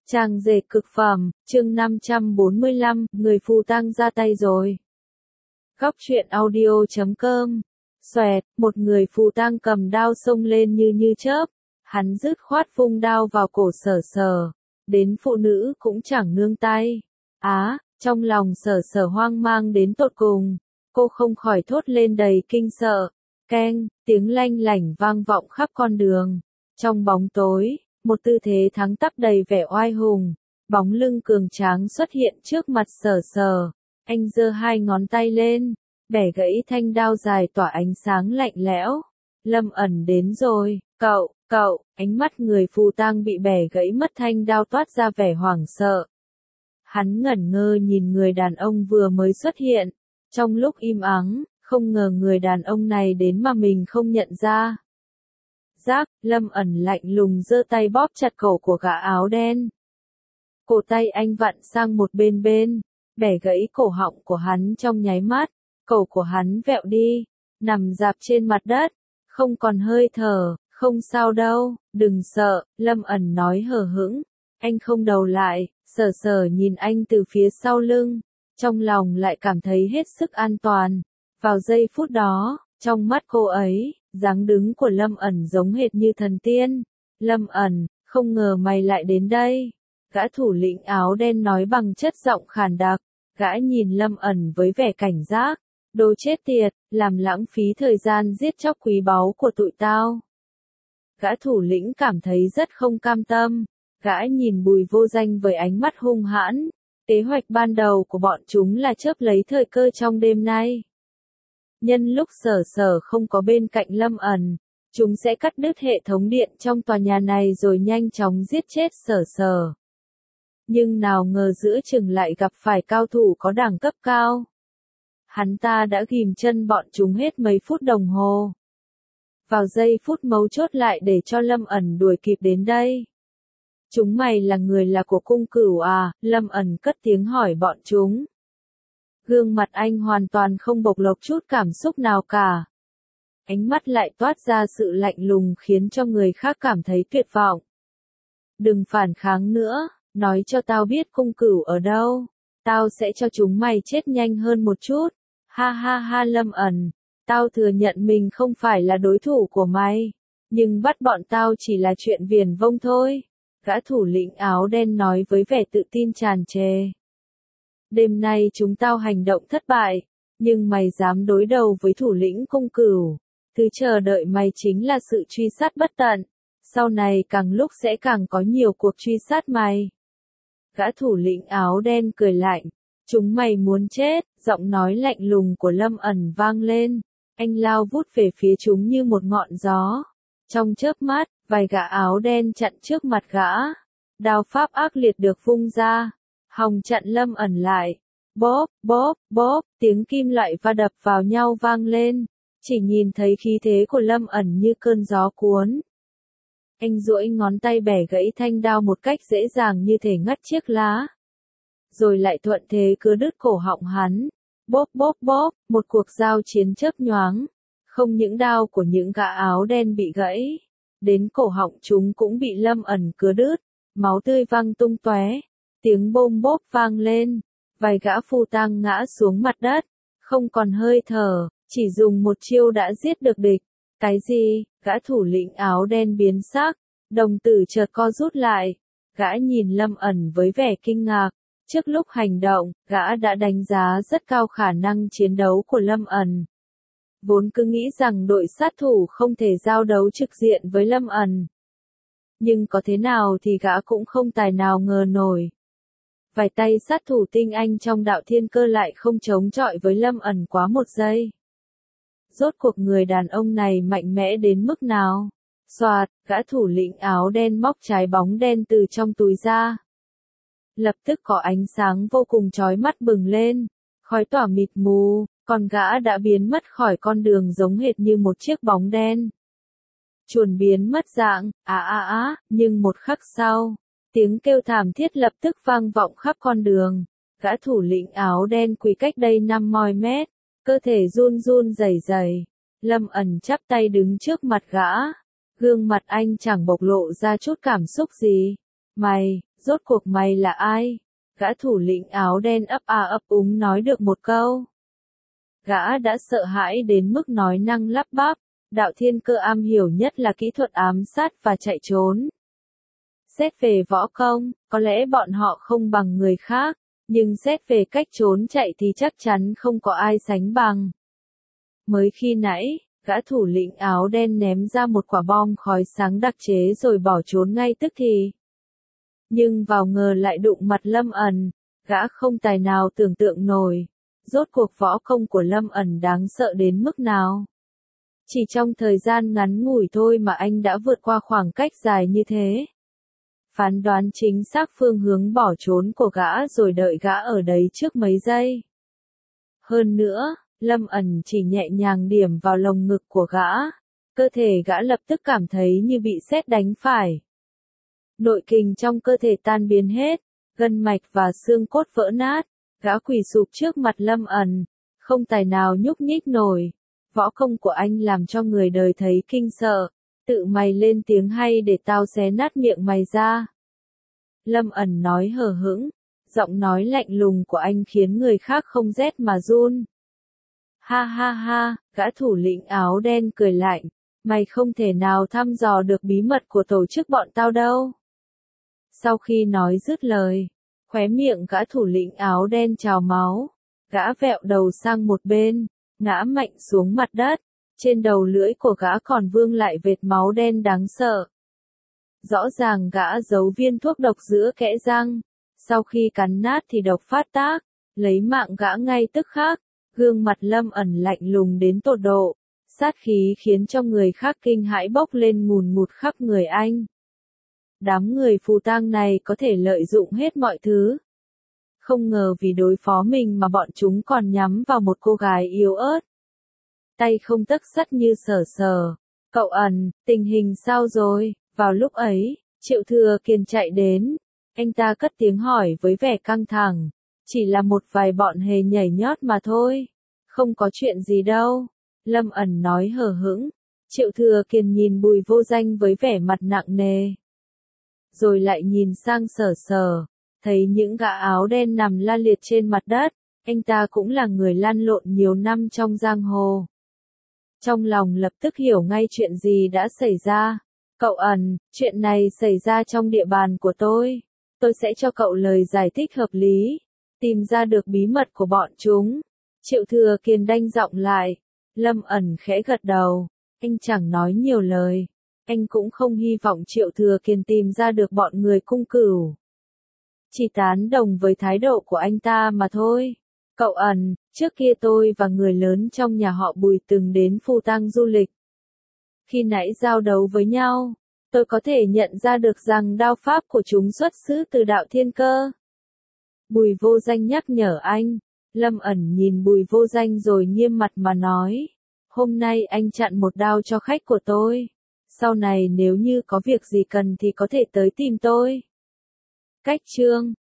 Trang dệt cực phẩm, chương 545, người phù tang ra tay rồi. Góc truyện audio.com. Xoẹt, một người phù tang cầm đao xông lên như chớp, hắn dứt khoát vung đao vào cổ Sở Sở, đến phụ nữ cũng chẳng nương tay. Trong lòng Sở Sở hoang mang đến tột cùng, cô không khỏi thốt lên đầy kinh sợ. Keng, tiếng lanh lảnh vang vọng khắp con đường. Trong bóng tối, một tư thế thắng tắp đầy vẻ oai hùng, bóng lưng cường tráng xuất hiện trước mặt Sở Sở. Anh giơ hai ngón tay lên, bẻ gãy thanh đao dài tỏa ánh sáng lạnh lẽo. Lâm ẩn đến rồi, cậu, ánh mắt người phù tang bị bẻ gãy mất thanh đao toát ra vẻ hoảng sợ. Hắn ngẩn ngơ nhìn người đàn ông vừa mới xuất hiện, trong lúc im ắng, không ngờ người đàn ông này đến mà mình không nhận ra. Lâm ẩn lạnh lùng giơ tay bóp chặt cổ của gã áo đen. Cổ tay anh vặn sang một bên, bẻ gãy cổ họng của hắn trong nháy mắt, cổ của hắn vẹo đi, nằm rạp trên mặt đất, không còn hơi thở. Không sao đâu, đừng sợ, Lâm ẩn nói hờ hững. Anh không đầu lại, Sở Sở nhìn anh từ phía sau lưng, trong lòng lại cảm thấy hết sức an toàn. Vào giây phút đó, trong mắt cô ấy, dáng đứng của Lâm ẩn giống hệt như thần tiên. Lâm ẩn, không ngờ mày lại đến đây. Gã thủ lĩnh áo đen nói bằng chất giọng khàn đặc. Gã nhìn Lâm ẩn với vẻ cảnh giác. Đồ chết tiệt, làm lãng phí thời gian giết chóc quý báu của tụi tao. Gã thủ lĩnh cảm thấy rất không cam tâm. Gã nhìn Bùi Vô Danh với ánh mắt hung hãn. Kế hoạch ban đầu của bọn chúng là chớp lấy thời cơ trong đêm nay. Nhân lúc Sở Sở không có bên cạnh Lâm ẩn, chúng sẽ cắt đứt hệ thống điện trong tòa nhà này rồi nhanh chóng giết chết Sở Sở. Nhưng nào ngờ giữa chừng lại gặp phải cao thủ có đẳng cấp cao. Hắn ta đã ghim chân bọn chúng hết mấy phút đồng hồ. Vào giây phút mấu chốt lại để cho Lâm ẩn đuổi kịp đến đây. Chúng mày là người là của cung cửu à? Lâm ẩn cất tiếng hỏi bọn chúng. Gương mặt anh hoàn toàn không bộc lộ chút cảm xúc nào cả. Ánh mắt lại toát ra sự lạnh lùng khiến cho người khác cảm thấy tuyệt vọng. Đừng phản kháng nữa, nói cho tao biết cung cửu ở đâu. Tao sẽ cho chúng mày chết nhanh hơn một chút. Ha ha ha Lâm ẩn, tao thừa nhận mình không phải là đối thủ của mày. Nhưng bắt bọn tao chỉ là chuyện viển vông thôi. Gã thủ lĩnh áo đen nói với vẻ tự tin tràn trề. Đêm nay chúng tao hành động thất bại, nhưng mày dám đối đầu với thủ lĩnh cung cửu. Thứ chờ đợi mày chính là sự truy sát bất tận. Sau này càng lúc sẽ càng có nhiều cuộc truy sát mày. Gã thủ lĩnh áo đen cười lạnh. Chúng mày muốn chết, giọng nói lạnh lùng của Lâm ẩn vang lên. Anh lao vút về phía chúng như một ngọn gió. Trong chớp mắt, vài gã áo đen chặn trước mặt gã. Đao pháp ác liệt được vung ra. Hòng chặn Lâm ẩn lại. Bóp, tiếng kim loại va đập vào nhau vang lên. Chỉ nhìn thấy khí thế của Lâm ẩn như cơn gió cuốn. Anh duỗi ngón tay bẻ gãy thanh đao một cách dễ dàng như thể ngắt chiếc lá. Rồi lại thuận thế cứa đứt cổ họng hắn. Bóp, một cuộc giao chiến chớp nhoáng. Không những đao của những gã áo đen bị gãy, đến cổ họng chúng cũng bị Lâm ẩn cứa đứt, máu tươi văng tung tóe, tiếng bôm bốp vang lên, vài gã phù tang ngã xuống mặt đất, không còn hơi thở, chỉ dùng một chiêu đã giết được địch. Cái gì? Gã thủ lĩnh áo đen biến sắc, đồng tử chợt co rút lại, gã nhìn Lâm ẩn với vẻ kinh ngạc. Trước lúc hành động, gã đã đánh giá rất cao khả năng chiến đấu của Lâm ẩn. Vốn cứ nghĩ rằng đội sát thủ không thể giao đấu trực diện với Lâm ẩn. Nhưng có thế nào thì gã cũng không tài nào ngờ nổi. Vài tay sát thủ tinh anh trong đạo thiên cơ lại không chống chọi với Lâm ẩn quá một giây. Rốt cuộc người đàn ông này mạnh mẽ đến mức nào? Xoạt, gã thủ lĩnh áo đen móc trái bóng đen từ trong túi ra. Lập tức có ánh sáng vô cùng chói mắt bừng lên, khói tỏa mịt mù, còn gã đã biến mất khỏi con đường giống hệt như một chiếc bóng đen. Chuồn biến mất dạng, nhưng một khắc sau, tiếng kêu thảm thiết lập tức vang vọng khắp con đường. Gã thủ lĩnh áo đen quỳ cách đây 5 mét, cơ thể run run rẩy rẩy. Lâm ẩn chắp tay đứng trước mặt gã, gương mặt anh chẳng bộc lộ ra chút cảm xúc gì. Rốt cuộc mày là ai? Gã thủ lĩnh áo đen ấp a ấp úng nói được một câu. Gã đã sợ hãi đến mức nói năng lắp bắp, Đạo Thiên Cơ am hiểu nhất là kỹ thuật ám sát và chạy trốn. Xét về võ công, có lẽ bọn họ không bằng người khác, nhưng xét về cách trốn chạy thì chắc chắn không có ai sánh bằng. Mới khi nãy, gã thủ lĩnh áo đen ném ra một quả bom khói sáng đặc chế rồi bỏ trốn ngay tức thì. Nhưng vào ngờ lại đụng mặt Lâm Ẩn, gã không tài nào tưởng tượng nổi, rốt cuộc võ công của Lâm Ẩn đáng sợ đến mức nào. Chỉ trong thời gian ngắn ngủi thôi mà anh đã vượt qua khoảng cách dài như thế. Phán đoán chính xác phương hướng bỏ trốn của gã rồi đợi gã ở đấy trước mấy giây. Hơn nữa, Lâm Ẩn chỉ nhẹ nhàng điểm vào lồng ngực của gã, cơ thể gã lập tức cảm thấy như bị sét đánh phải. Nội kình trong cơ thể tan biến hết, gân mạch và xương cốt vỡ nát, gã quỳ sụp trước mặt Lâm Ẩn, không tài nào nhúc nhích nổi. Võ công của anh làm cho người đời thấy kinh sợ, tự mày lên tiếng hay để tao xé nát miệng mày ra. Lâm Ẩn nói hờ hững, giọng nói lạnh lùng của anh khiến người khác không rét mà run. Ha ha ha, gã thủ lĩnh áo đen cười lạnh, mày không thể nào thăm dò được bí mật của tổ chức bọn tao đâu. Sau khi nói dứt lời, khóe miệng gã thủ lĩnh áo đen trào máu, gã vẹo đầu sang một bên, ngã mạnh xuống mặt đất, trên đầu lưỡi của gã còn vương lại vệt máu đen đáng sợ. Rõ ràng gã giấu viên thuốc độc giữa kẽ răng, sau khi cắn nát thì độc phát tác, lấy mạng gã ngay tức khắc, gương mặt Lâm Ẩn lạnh lùng đến tột độ, sát khí khiến cho người khác kinh hãi bốc lên ngùn ngụt khắp người anh. Đám người phù tang này có thể lợi dụng hết mọi thứ. Không ngờ vì đối phó mình mà bọn chúng còn nhắm vào một cô gái yếu ớt. Tay không tấc sắt như sờ sờ. Cậu Ẩn, tình hình sao rồi? Vào lúc ấy, Triệu Thừa Kiên chạy đến. Anh ta cất tiếng hỏi với vẻ căng thẳng. Chỉ là một vài bọn hề nhảy nhót mà thôi. Không có chuyện gì đâu. Lâm Ẩn nói hờ hững. Triệu Thừa Kiên nhìn Bùi Vô Danh với vẻ mặt nặng nề. Rồi lại nhìn sang Sở Sở. Thấy những gã áo đen nằm la liệt trên mặt đất. Anh ta cũng là người lăn lộn nhiều năm trong giang hồ. Trong lòng lập tức hiểu ngay chuyện gì đã xảy ra. Cậu Ẩn, chuyện này xảy ra trong địa bàn của tôi. Tôi sẽ cho cậu lời giải thích hợp lý. Tìm ra được bí mật của bọn chúng. Triệu Thừa Kiên đanh giọng lại. Lâm Ẩn khẽ gật đầu. Anh chẳng nói nhiều lời. Anh cũng không hy vọng Triệu Thừa Kiên tìm ra được bọn người cung cửu. Chỉ tán đồng với thái độ của anh ta mà thôi. Cậu Ẩn, trước kia tôi và người lớn trong nhà họ Bùi từng đến Phù Tang du lịch. Khi nãy giao đấu với nhau, tôi có thể nhận ra được rằng đao pháp của chúng xuất xứ từ Đạo Thiên Cơ. Bùi Vô Danh nhắc nhở anh. Lâm Ẩn nhìn Bùi Vô Danh rồi nghiêm mặt mà nói. Hôm nay anh chặn một đao cho khách của tôi. Sau này nếu như có việc gì cần thì có thể tới tìm tôi. Cách chương